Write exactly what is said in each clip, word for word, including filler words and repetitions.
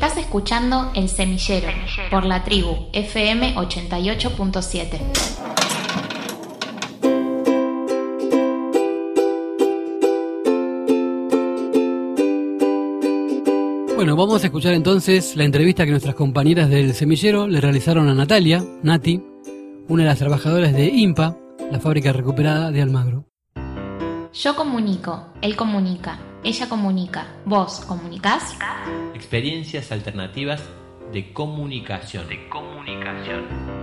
Estás escuchando El Semillero por La Tribu F M ochenta y ocho punto siete. Bueno, vamos a escuchar entonces la entrevista que nuestras compañeras del Semillero le realizaron a Natalia, Nati, una de las trabajadoras de INPA, la fábrica recuperada de Almagro. Yo comunico, él comunica, ella comunica, ¿vos comunicás? Experiencias alternativas de comunicación. De comunicación.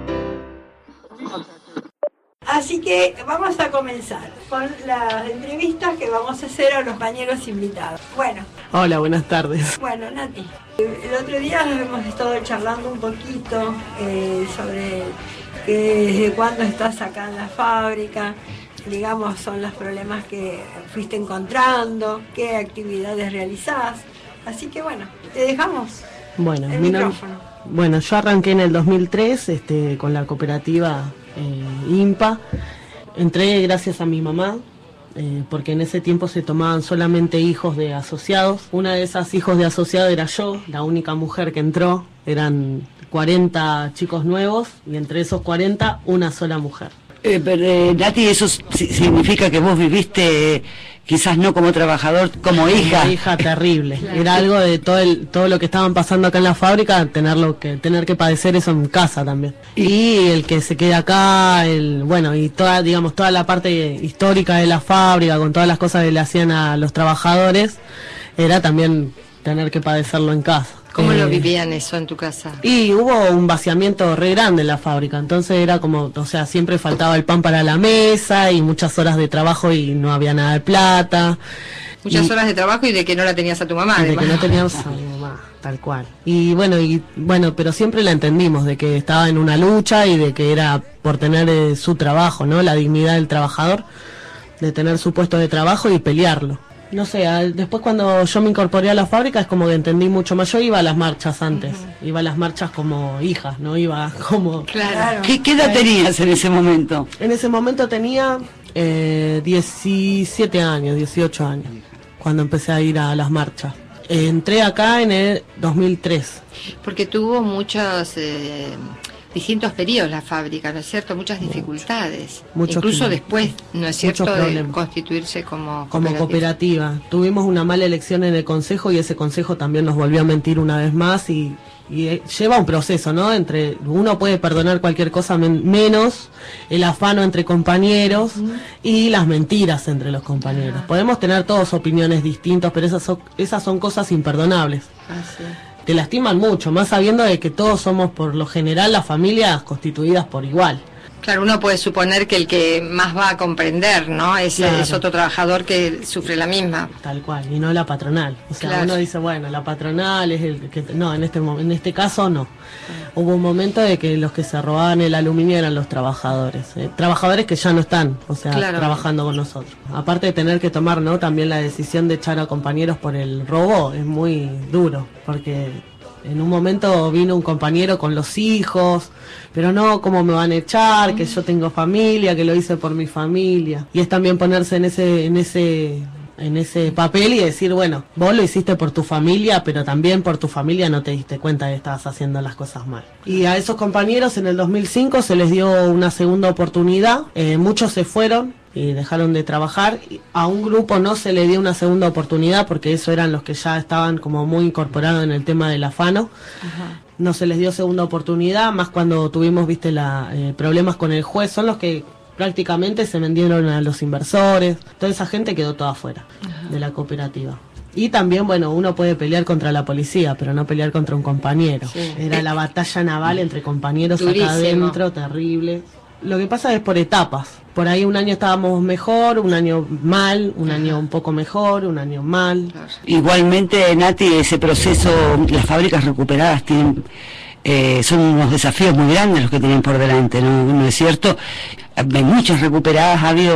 Así que vamos a comenzar con las entrevistas que vamos a hacer a los compañeros invitados. Bueno. Hola, buenas tardes. Bueno, Nati, el otro día hemos estado charlando un poquito eh, sobre que desde cuándo estás acá en la fábrica, digamos, son los problemas que fuiste encontrando, qué actividades realizás. Así que bueno, te dejamos bueno, el mira, micrófono. Bueno, yo arranqué en el dos mil tres este, con la cooperativa eh, INPA. Entré gracias a mi mamá, eh, porque en ese tiempo se tomaban solamente hijos de asociados. Una de esas hijos de asociados era yo, la única mujer que entró. Eran cuarenta chicos nuevos y entre esos cuarenta una sola mujer. Eh, pero, eh, Nati, eso significa que vos viviste, eh, quizás no como trabajador, como hija. Una hija terrible. Claro. Era algo de todo el, todo lo que estaban pasando acá en la fábrica, tenerlo que tener que padecer eso en casa también. Y el que se quede acá, el bueno, y toda, digamos, toda la parte histórica de la fábrica, con todas las cosas que le hacían a los trabajadores, era también tener que padecerlo en casa. ¿Cómo eh, lo vivían eso en tu casa? Y hubo un vaciamiento re grande en la fábrica, entonces era como, o sea, siempre faltaba el pan para la mesa y muchas horas de trabajo y no había nada de plata. Muchas y, horas de trabajo y de que no la tenías a tu mamá. Y de que no teníamos a mi mamá, tal cual. Y bueno, y bueno, pero siempre la entendimos, de que estaba en una lucha y de que era por tener eh, su trabajo, ¿no? La dignidad del trabajador, de tener su puesto de trabajo y pelearlo. No sé, después cuando yo me incorporé a la fábrica es como que entendí mucho más. Yo iba a las marchas antes, uh-huh. iba a las marchas como hija, no iba como... Claro. ¿Qué, qué edad tenías en ese momento? En ese momento tenía eh, diecisiete años, dieciocho años, cuando empecé a ir a las marchas. Eh, entré acá en el dos mil tres. Porque tuvo muchos... Eh... distintos periodos la fábrica, ¿no es cierto? Muchas dificultades. Muchos Incluso kilómetros. Después, ¿no es cierto?, Muchos de problemas. Constituirse como como cooperativa. cooperativa. Tuvimos una mala elección en el consejo y ese consejo también nos volvió a mentir una vez más y, y eh, lleva un proceso, ¿no? Entre uno puede perdonar cualquier cosa men- menos el afano entre compañeros uh-huh. y las mentiras entre los compañeros. Uh-huh. Podemos tener todos opiniones distintas, pero esas son, esas son cosas imperdonables. Así es. Te lastiman mucho, más sabiendo de que todos somos por lo general las familias constituidas por igual. Claro, uno puede suponer que el que más va a comprender, ¿no? Es, claro. es otro trabajador que sufre la misma. Tal cual, y no la patronal. O sea, claro. uno dice, bueno, la patronal es el que... No, en este en este caso no. Uh-huh. Hubo un momento de que los que se robaban el aluminio eran los trabajadores. ¿eh? Trabajadores que ya no están, o sea, claro. trabajando con nosotros. Aparte de tener que tomar, ¿no? También la decisión de echar a compañeros por el robo es muy duro, porque... En un momento vino un compañero con los hijos, pero no, ¿cómo me van a echar? Que yo tengo familia, que lo hice por mi familia. Y es también ponerse en ese, en ese, en ese papel y decir, bueno, vos lo hiciste por tu familia, pero también por tu familia no te diste cuenta de que estabas haciendo las cosas mal. Y a esos compañeros en el dos mil cinco se les dio una segunda oportunidad, eh, muchos se fueron y dejaron de trabajar. A un grupo no se le dio una segunda oportunidad porque eso eran los que ya estaban como muy incorporados en el tema del afano. Ajá. No se les dio segunda oportunidad, más cuando tuvimos, viste, la eh, problemas con el juez. Son los que prácticamente se vendieron a los inversores. Toda esa gente quedó toda afuera Ajá. de la cooperativa. Y también, bueno, uno puede pelear contra la policía, pero no pelear contra un compañero. Sí. Era la batalla naval entre compañeros Durísimo. Acá adentro, terrible. Lo que pasa es por etapas. Por ahí un año estábamos mejor, un año mal, un año un poco mejor, un año mal. Igualmente, Nati, ese proceso, las fábricas recuperadas tienen, eh, son unos desafíos muy grandes los que tienen por delante, ¿no? ¿No es cierto? Hay muchas recuperadas, ha habido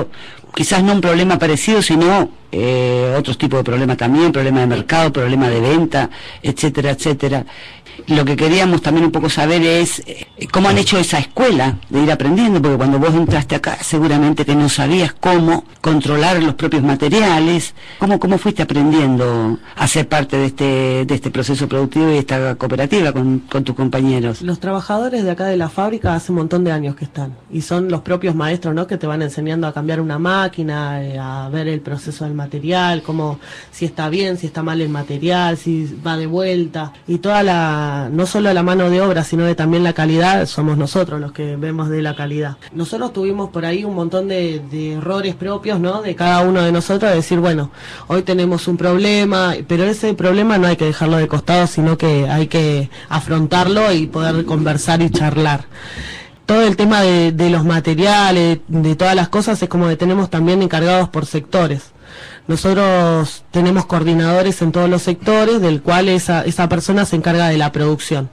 quizás no un problema parecido, sino eh, otros tipos de problemas también, problema de mercado, problema de venta, etcétera, etcétera. Lo que queríamos también un poco saber es eh, cómo han hecho esa escuela de ir aprendiendo, porque cuando vos entraste acá seguramente que no sabías cómo controlar los propios materiales. ¿Cómo, cómo fuiste aprendiendo a ser parte de este de este proceso productivo y esta cooperativa con, con tus compañeros? Los trabajadores de acá de la fábrica hace un montón de años que están, y son los propios maestros, ¿no?, que te van enseñando a cambiar una máquina, eh, a ver el proceso del material, cómo, si está bien, si está mal el material, si va de vuelta, y toda la, no solo la mano de obra, sino de también la calidad, somos nosotros los que vemos de la calidad. Nosotros tuvimos por ahí un montón de, de errores propios, ¿no?, de cada uno de nosotros, de decir, bueno, hoy tenemos un problema, pero ese problema no hay que dejarlo de costado, sino que hay que afrontarlo y poder conversar y charlar. Todo el tema de, de los materiales, de todas las cosas, es como que tenemos también encargados por sectores. Nosotros tenemos coordinadores en todos los sectores, del cual esa, esa persona se encarga de la producción.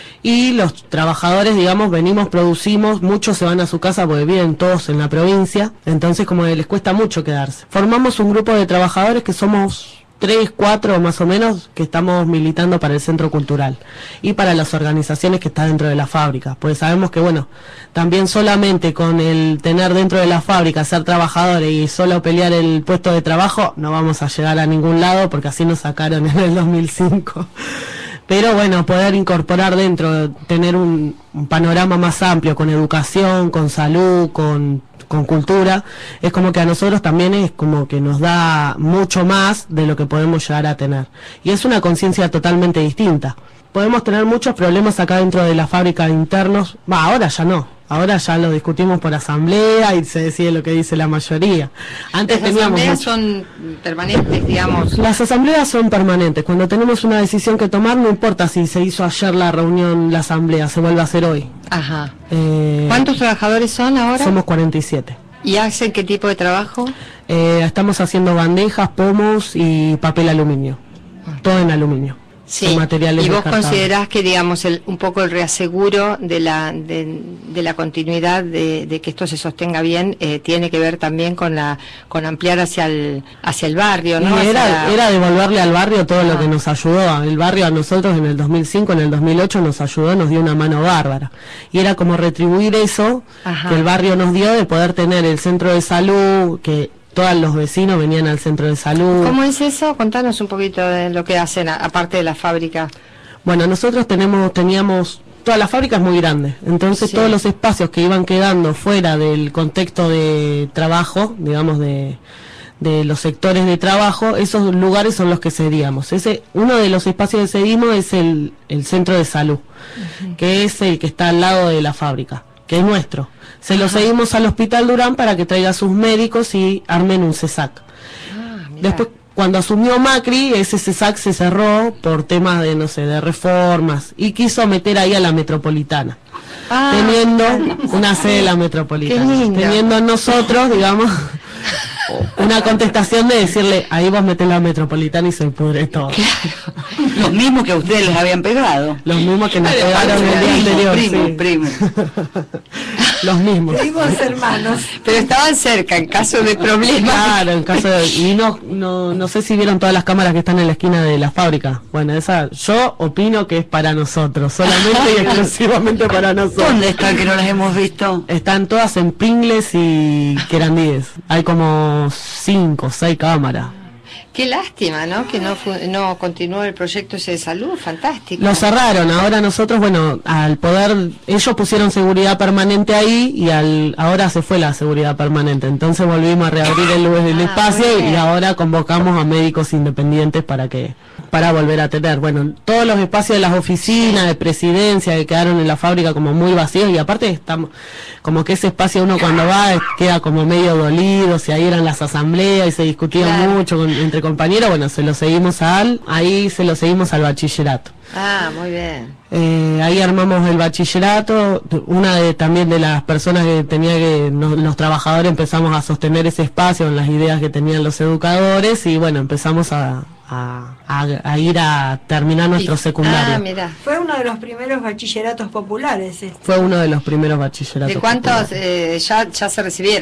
Y los trabajadores, digamos, venimos, producimos, muchos se van a su casa porque viven todos en la provincia, entonces como que les cuesta mucho quedarse. Formamos un grupo de trabajadores que somos tres, cuatro más o menos, que estamos militando para el centro cultural y para las organizaciones que están dentro de la fábrica, pues sabemos que, bueno, también solamente con el tener dentro de la fábrica, ser trabajadores y solo pelear el puesto de trabajo, no vamos a llegar a ningún lado, porque así nos sacaron en el dos mil cinco. Pero bueno, poder incorporar dentro, tener un, un panorama más amplio, con educación, con salud, con, con cultura, es como que a nosotros también es como que nos da mucho más de lo que podemos llegar a tener. Y es una conciencia totalmente distinta. Podemos tener muchos problemas acá dentro de la fábrica internos, va, ahora ya no. Ahora ya lo discutimos por asamblea y se decide lo que dice la mayoría. Antes Las teníamos asambleas mucho... son permanentes, digamos. Las asambleas son permanentes. Cuando tenemos una decisión que tomar, no importa si se hizo ayer la reunión, la asamblea, se vuelve a hacer hoy. Ajá. Eh, ¿Cuántos trabajadores son ahora? Somos cuarenta y siete. ¿Y hacen qué tipo de trabajo? Eh, estamos haciendo bandejas, pomos y papel aluminio. Todo en aluminio. Sí, Son materiales y vos descartables. considerás que, digamos, el, un poco el reaseguro de la de, de la continuidad de, de que esto se sostenga bien eh, tiene que ver también con la con ampliar hacia el hacia el barrio, ¿no? Y era, Hacia- era devolverle al barrio todo Ah. lo que nos ayudó. El barrio a nosotros en el dos mil cinco, en el dos mil ocho nos ayudó, nos dio una mano bárbara. Y era como retribuir eso Ajá. que el barrio nos dio, de poder tener el centro de salud, que todos los vecinos venían al centro de salud. ¿Cómo es eso? Contanos un poquito de lo que hacen, a- aparte de la fábrica. Bueno, nosotros tenemos, teníamos, toda la fábrica es muy grande, entonces Sí. todos los espacios que iban quedando fuera del contexto de trabajo, digamos de, de los sectores de trabajo, esos lugares son los que cedíamos. Ese, uno de los espacios que cedimos es el, el centro de salud, uh-huh. que es el que está al lado de la fábrica, que es nuestro. Se lo cedimos al Hospital Durán para que traiga a sus médicos y armen un CESAC. Ah, mirá. Después, cuando asumió Macri, ese CESAC se cerró por temas de, no sé, de reformas, y quiso meter ahí a la Metropolitana, Ah, teniendo una sede de la Metropolitana, Qué lindo. teniendo nosotros, digamos, una contestación de decirle, ahí vos metés la Metropolitana y se pudre todo. Los mismos que a ustedes les habían pegado. Los mismos que nos pegaron el día anterior, Primo, sí. primo. Los mismos. Fuimos hermanos. Pero estaban cerca en caso de problemas. Claro, en caso de... Y no, no, no sé si vieron todas las cámaras que están en la esquina de la fábrica. Bueno, esa yo opino que es para nosotros, solamente y exclusivamente para nosotros. ¿Dónde están que no las hemos visto? Están todas en Pringles y Querandíes. Hay como cinco, seis cámaras. Qué lástima, ¿no? Que no fu- no continuó el proyecto ese de salud, fantástico. Lo cerraron, ahora nosotros, bueno, al poder, ellos pusieron seguridad permanente ahí y al ahora se fue la seguridad permanente, entonces volvimos a reabrir el, el Ah, espacio muy bien. y ahora convocamos a médicos independientes para que para volver a tener, bueno, todos los espacios de las oficinas, de presidencia que quedaron en la fábrica como muy vacíos, y aparte estamos, como que ese espacio uno cuando va eh, queda como medio dolido, si ahí eran las asambleas y se discutía Claro. mucho con- entre compañeros, bueno, se lo seguimos a al, ahí se lo seguimos al bachillerato. Ah, muy bien. Eh, ahí armamos el bachillerato, una de también de las personas que tenía que, no- los trabajadores empezamos a sostener ese espacio en las ideas que tenían los educadores y bueno, empezamos a, a, a- a ir a terminar nuestro Y- secundario. Ah, mira. Fue uno de los primeros bachilleratos populares. este. Fue uno de los primeros bachilleratos. ¿De cuántos populares. eh, ya, ya se recibieron?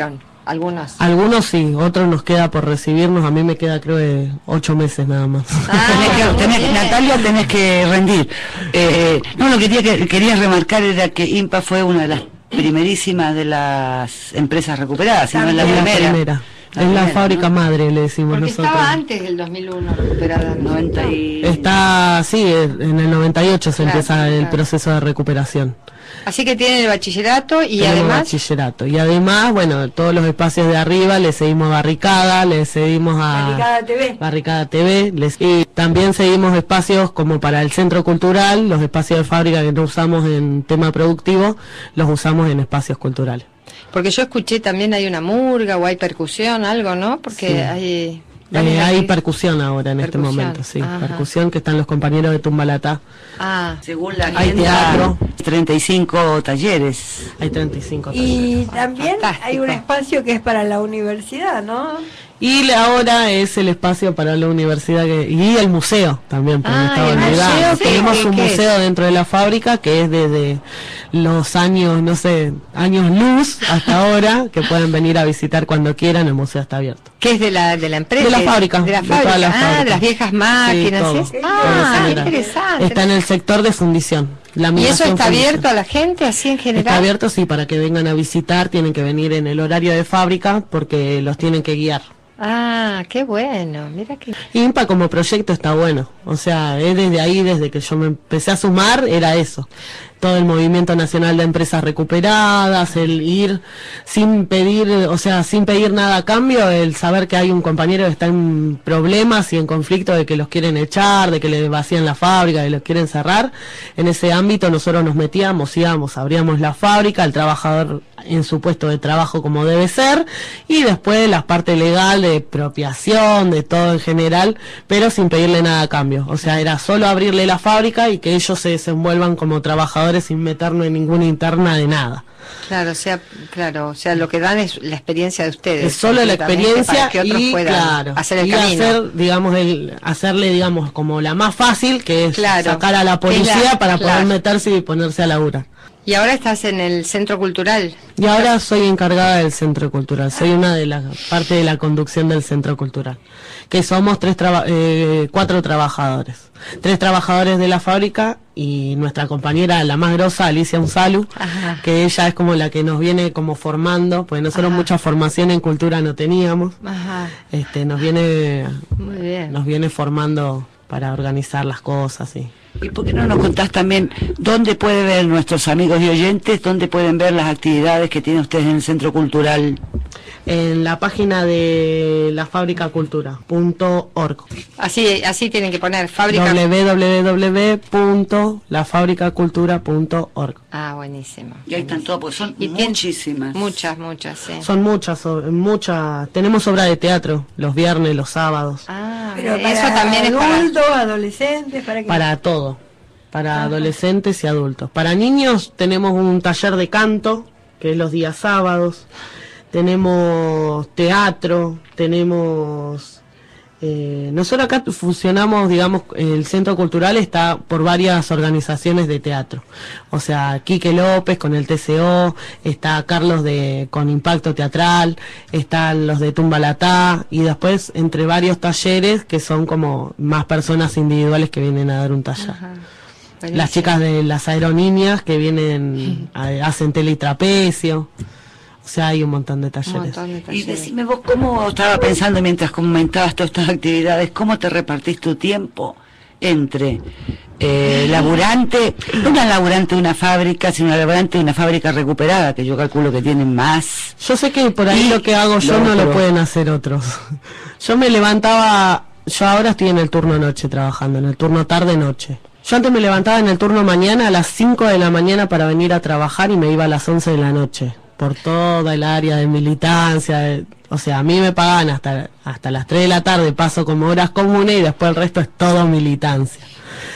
Algunos. Algunos sí, otros nos queda por recibirnos, a mí me queda creo de ocho meses nada más. Ah, tenés que, tenés, Natalia, tenés que rendir. Eh, no, lo que quería, que quería remarcar era que INPA fue una de las primerísimas de las empresas recuperadas, si no es la Es la primera. primera. La Es la primera, fábrica ¿no? madre, le decimos Porque nosotros. estaba antes del dos mil uno recuperada. noventa y... Está, sí, en el noventa y ocho se Claro, empieza el claro. proceso de recuperación. Así que tienen el bachillerato y Tenemos además... bachillerato. Y además, bueno, todos los espacios de arriba le seguimos a Barricada, le seguimos a... Barricada T V. Barricada T V. les- Y también seguimos espacios como para el centro cultural, los espacios de fábrica que no usamos en tema productivo, los usamos en espacios culturales. Porque yo escuché también hay una murga o hay percusión, algo, ¿no? Porque Sí. hay... Eh, hay percusión ahora en este Percusión, momento, sí. ajá. Percusión que están los compañeros de Tumbalatá. Ah, Según la Hay agenda, teatro. treinta y cinco talleres. Hay treinta y cinco Y también Fantástico. hay un espacio que es para la universidad, ¿no? Y le- ahora es el espacio para la universidad que, y el museo también, porque me Ah, estaba y el olvidando. museo, ¿qué- Tenemos qué- un qué museo dentro de la fábrica que es desde los años, no sé, años luz hasta ahora, que pueden venir a visitar cuando quieran, el museo está abierto. ¿qué es de la, de la empresa? De la fábrica, De la de todas fábrica, las ah, fábricas. de las viejas máquinas. Sí, todo. ¿es? Todo Ah, en general. interesante. Está en el sector de fundición. ¿Y eso laminación, está fundición. abierto a la gente así en general? Está abierto, sí, para que vengan a visitar, tienen que venir en el horario de fábrica porque los tienen que guiar. Ah, qué bueno, mira que... INPA como proyecto está bueno, o sea, es desde ahí, desde que yo me empecé a sumar, era eso, todo el movimiento nacional de empresas recuperadas, el ir sin pedir, o sea, sin pedir nada a cambio, el saber que hay un compañero que está en problemas y en conflicto de que los quieren echar, de que le vacían la fábrica, de que los quieren cerrar, en ese ámbito nosotros nos metíamos, íbamos, abríamos la fábrica, el trabajador en su puesto de trabajo como debe ser, y después la parte legal de expropiación, de todo en general, pero sin pedirle nada a cambio. O sea, era solo abrirle la fábrica y que ellos se desenvuelvan como trabajadores sin meternos en ninguna interna de nada. Claro, o sea, claro, o sea, lo que dan es la experiencia de ustedes. Es solo la completamente, experiencia para que otros y, puedan claro, hacer el y camino. hacer, digamos, el, hacerle, digamos, como la más fácil, que es Claro, sacar a la que es policía la- para claro. poder meterse y ponerse a laburar. Y ahora estás en el centro cultural. Y ahora soy encargada del Centro Cultural, soy una de las parte de la conducción del Centro Cultural, que somos tres traba- eh, cuatro trabajadores, tres trabajadores de la fábrica y nuestra compañera, la más grosa, Alicia Unsalu, Ajá. que ella es como la que nos viene como formando, porque nosotros Ajá. mucha formación en cultura no teníamos, Ajá, este, nos viene, muy bien. nos viene formando para organizar las cosas y ¿Y por qué no nos contás también dónde puede ver nuestros amigos y oyentes, dónde pueden ver las actividades que tienen ustedes en el Centro Cultural? en la página de la fábrica cultura punto org. Así, así tienen que poner fábrica. w w w punto la fábrica cultura punto org. Ah, buenísimo. Y ahí están todas, porque son Y tiene- muchísimas. Muchas, muchas, sí. Son muchas, o- muchas. Tenemos obra de teatro los viernes, los sábados, Ah, Pero eso para también es para... adultos, adolescentes, para que... para todo, para adolescentes y adultos. Para niños tenemos un taller de canto, que es los días sábados. Tenemos teatro, tenemos... Eh, nosotros acá funcionamos, digamos, el Centro Cultural está por varias organizaciones de teatro. O sea, Quique López con el T C O, está Carlos de con Impacto Teatral, están los de Tumbalatá, y después entre varios talleres que son como más personas individuales que vienen a dar un taller. Ajá, Las buenísimo. chicas de las aerolíneas que vienen, a- hacen teletrapecio. O sea, hay un montón de Un talleres. montón de Y talleres. decime vos, ¿cómo estaba pensando mientras comentabas todas estas actividades? ¿Cómo te repartís tu tiempo entre eh, laburante, no una laburante de una fábrica, sino una laburante de una fábrica recuperada, que yo calculo que tienen más? Yo sé que por ahí Y lo que hago yo lo no lo otro. pueden hacer otros. Yo me levantaba, yo ahora estoy en el turno noche trabajando, en el turno tarde-noche. Yo antes me levantaba en el turno mañana a las cinco de la mañana para venir a trabajar y me iba a las once de la noche. Por toda el área de militancia, de- o sea, a mí me pagan hasta, hasta las tres de la tarde, paso como horas comunes y después el resto es todo militancia.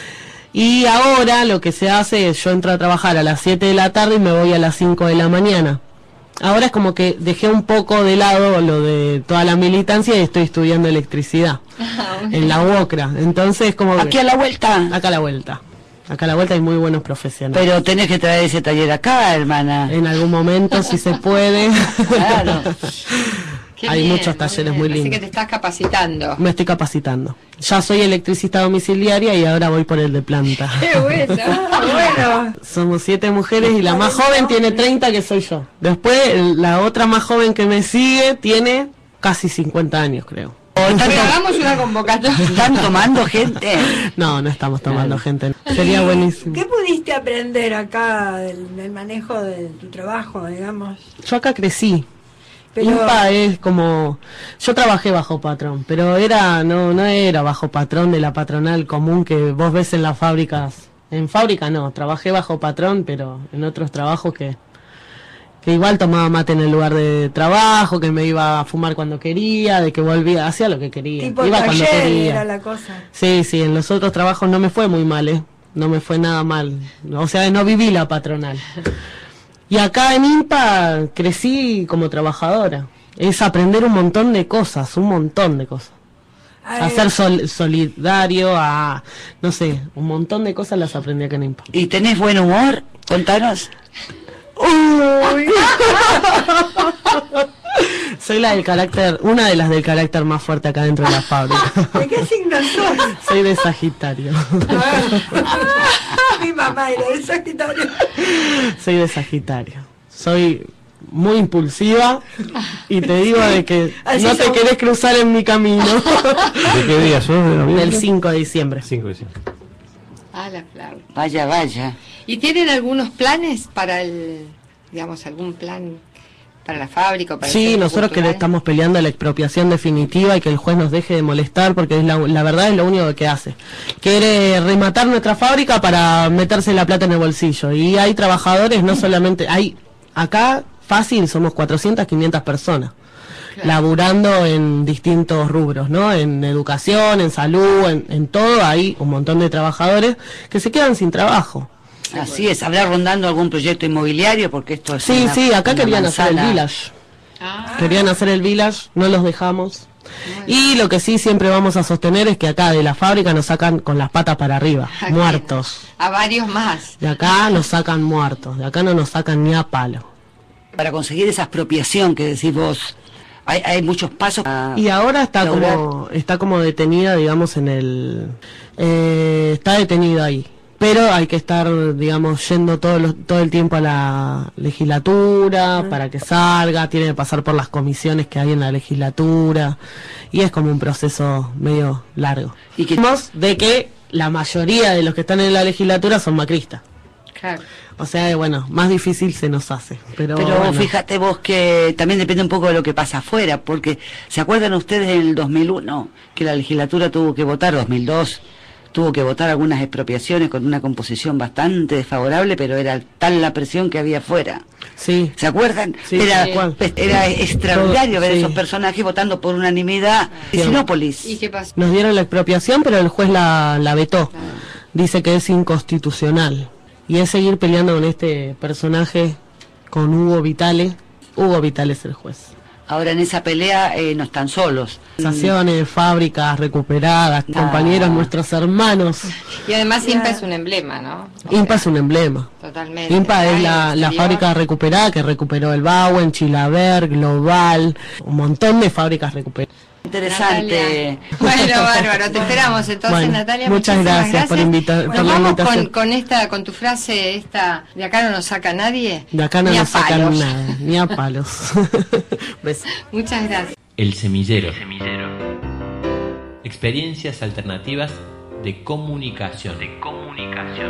Y ahora lo que se hace es, yo entro a trabajar a las siete de la tarde y me voy a las cinco de la mañana. Ahora es como que dejé un poco de lado lo de toda la militancia y estoy estudiando electricidad en la U O C R A. Entonces como que- Aquí a la vuelta. acá a la vuelta. Acá a la vuelta hay muy buenos profesionales. Pero tenés que traer ese taller acá, hermana. En algún momento, si se puede. Claro. Qué Hay bien, muchos talleres muy bien. lindos. Así que te estás capacitando. Me estoy capacitando. Ya soy electricista domiciliaria y ahora voy por el de planta. Qué bueno. Bueno, Somos siete mujeres y la más joven tiene treinta, que soy yo. Después, el- la otra más joven que me sigue tiene casi cincuenta años, creo. Pero hagamos una convocatoria. ¿Están tomando gente? No, no estamos tomando gente. Sería buenísimo. ¿qué pudiste aprender acá del, del manejo de tu trabajo, digamos? Yo acá crecí. Pero- Impa es como, yo trabajé bajo patrón, pero era no no era bajo patrón de la patronal común que vos ves en las fábricas. En fábrica no, trabajé bajo patrón, pero en otros trabajos que que igual tomaba mate en el lugar de trabajo, que me iba a fumar cuando quería, de que volvía, hacía lo que quería, Tipo iba cuando taller quería. era la cosa. Sí, sí, en los otros trabajos no me fue muy mal, ¿eh? No me fue nada mal. O sea, no viví la patronal. Y acá en Impa crecí como trabajadora. Es aprender un montón de cosas, un montón de cosas. Ay, A ser sol- solidario, a, no sé, un montón de cosas las aprendí acá en Impa. ¿Y tenés buen humor? Contanos. Uy. Soy la del carácter, una de las del carácter más fuerte acá dentro de la fábrica. ¿de qué signo sos? Soy de Sagitario. Mi mamá era de Sagitario. Soy de Sagitario. Soy muy impulsiva y te digo de que Así no te somos. querés cruzar en mi camino. ¿De qué día sos? ¿De noviembre? Del cinco de diciembre. cinco de diciembre. Ah, la Flauta. Vaya, vaya. ¿Y tienen algunos planes para el, digamos, algún plan para la fábrica o para el Sí, centro nosotros que le cultural? estamos peleando la expropiación definitiva y que el juez nos deje de molestar porque es la, la verdad es lo único que hace. Quiere rematar nuestra fábrica para meterse la plata en el bolsillo. Y hay trabajadores, no solamente, hay acá fácil, somos cuatrocientas, quinientas personas. Claro. Laburando en distintos rubros, ¿no? En educación, en salud, en, en todo, hay un montón de trabajadores que se quedan sin trabajo. Así es, ¿habrá rondando algún proyecto inmobiliario? Porque esto es Sí, una- sí, acá una querían hacer el manzana. village. Ah, Querían hacer el village, no los dejamos. Y lo que sí siempre vamos a sostener es que acá de la fábrica nos sacan con las patas para arriba, Aquí. muertos. a varios más. De acá nos sacan muertos, de acá no nos sacan ni a palo. Para conseguir esa expropiación que decís vos, hay, hay muchos pasos. para Y ahora está lograr. como está como detenida, digamos, en el... eh, está detenida ahí. Pero hay que estar, digamos, yendo todo, los- todo el tiempo a la legislatura para que salga, tiene que pasar por las comisiones que hay en la legislatura y es como un proceso medio largo. Y que- Vemos de que la mayoría de los que están en la legislatura son macristas. Claro. O sea, bueno, más difícil se nos hace. Pero, Pero bueno. fíjate vos que también depende un poco de lo que pasa afuera, porque ¿se acuerdan ustedes en el dos mil uno que la legislatura tuvo que votar, dos mil dos, tuvo que votar algunas expropiaciones con una composición bastante desfavorable, pero era tal la presión que había afuera? Sí. ¿Se acuerdan? Sí, era, sí. ¿Cuál? era extraordinario ver Sí. esos personajes votando por unanimidad. Sí. Sinópolis. ¿Y qué pasó? Nos dieron la expropiación, pero el juez la, la vetó. Dice que es inconstitucional. Y es seguir peleando con este personaje, con Hugo Vitale. Hugo Vitale es el juez. Ahora en esa pelea eh, no están solos. Organizaciones, fábricas recuperadas, Ah. compañeros, nuestros hermanos. Y además Ya. IMPA es un emblema, ¿no? O IMPA sea, es un emblema. Totalmente. IMPA Acá es en la, el la exterior. fábrica recuperada que recuperó el Bauen, Chilaver, Global, un montón de fábricas recuperadas. Interesante. Natalia. Bueno, bárbaro, te esperamos entonces, Bueno, Natalia. muchas muchísimas gracias por invitar- Nos por la vamos invitación. con, con esta, con tu frase esta, de acá no nos saca nadie. De acá no ni a nos sacan palos. nada, ni a palos. Besos. Muchas gracias. El semillero. Experiencias alternativas de comunicación. De comunicación.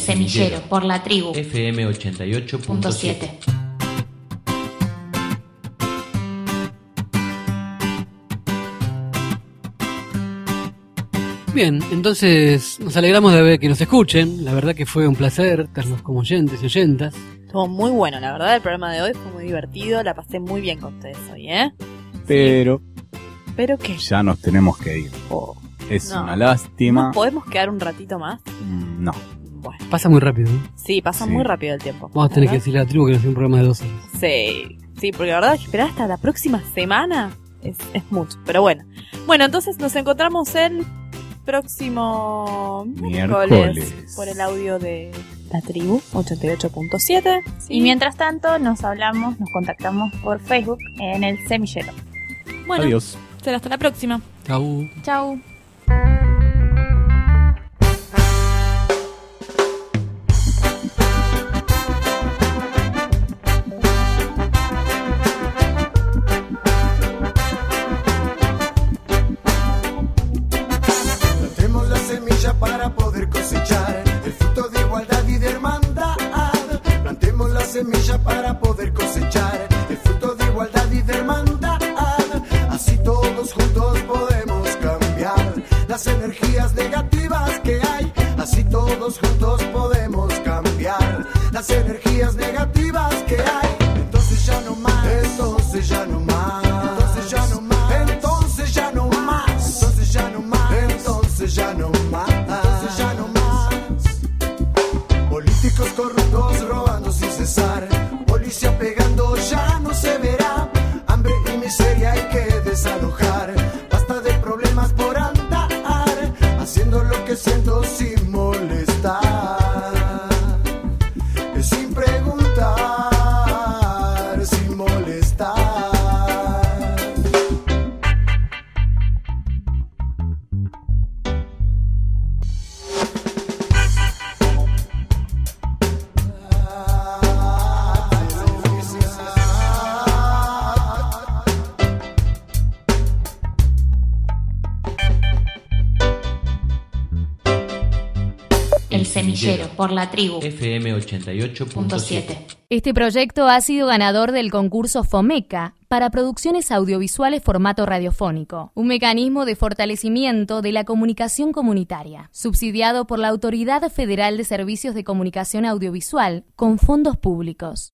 Semillero, por la tribu. F M ochenta y ocho punto siete. Bien, entonces nos alegramos de ver que nos escuchen. La verdad que fue un placer tenerlos como oyentes y oyentas. Estuvo muy bueno, la verdad, el programa de hoy fue muy divertido. La pasé muy bien con ustedes hoy, ¿eh? Pero... ¿Pero qué? Ya nos tenemos que ir. Oh, es no. una lástima. ¿No podemos quedar un ratito más? Mm, no. Bueno. Pasa muy rápido, ¿no? Sí, pasa Sí. muy rápido el tiempo. Vamos a tener que ¿verdad? decirle a la tribu que nos hace un programa de dos horas. Sí, sí, porque la verdad esperar hasta la próxima semana es, es mucho, pero bueno. Bueno, entonces nos encontramos el próximo miércoles, Miércoles. por el audio de la tribu ochenta y ocho punto siete. ¿sí? Y mientras tanto nos hablamos, nos contactamos por Facebook en el Semillero. Bueno, Adiós. será hasta la próxima. Chau. Chau. Plantemos la semilla para poder cosechar el fruto de igualdad y de hermandad. Plantemos la semilla para poder cosechar el fruto de igualdad y de hermandad. Así todos juntos podemos cambiar las energías negativas que hay. Así todos juntos podemos cambiar las energías negativas que hay. Entonces ya no más, entonces ya no más, entonces ya no más, entonces ya no más, entonces ya no más, entonces ya no más, entonces ya no más. Políticos corruptos robando sin cesar, policía pegando ya no se verá. Hambre y miseria hay que desalojar. Basta de problemas por andar, haciendo lo que siento sin molestar, sin preguntar, sin molestar. El Semillero, por la tribu. F M ochenta y ocho punto siete. Este proyecto ha sido ganador del concurso FOMECA para producciones audiovisuales formato radiofónico, un mecanismo de fortalecimiento de la comunicación comunitaria, subsidiado por la Autoridad Federal de Servicios de Comunicación Audiovisual con fondos públicos.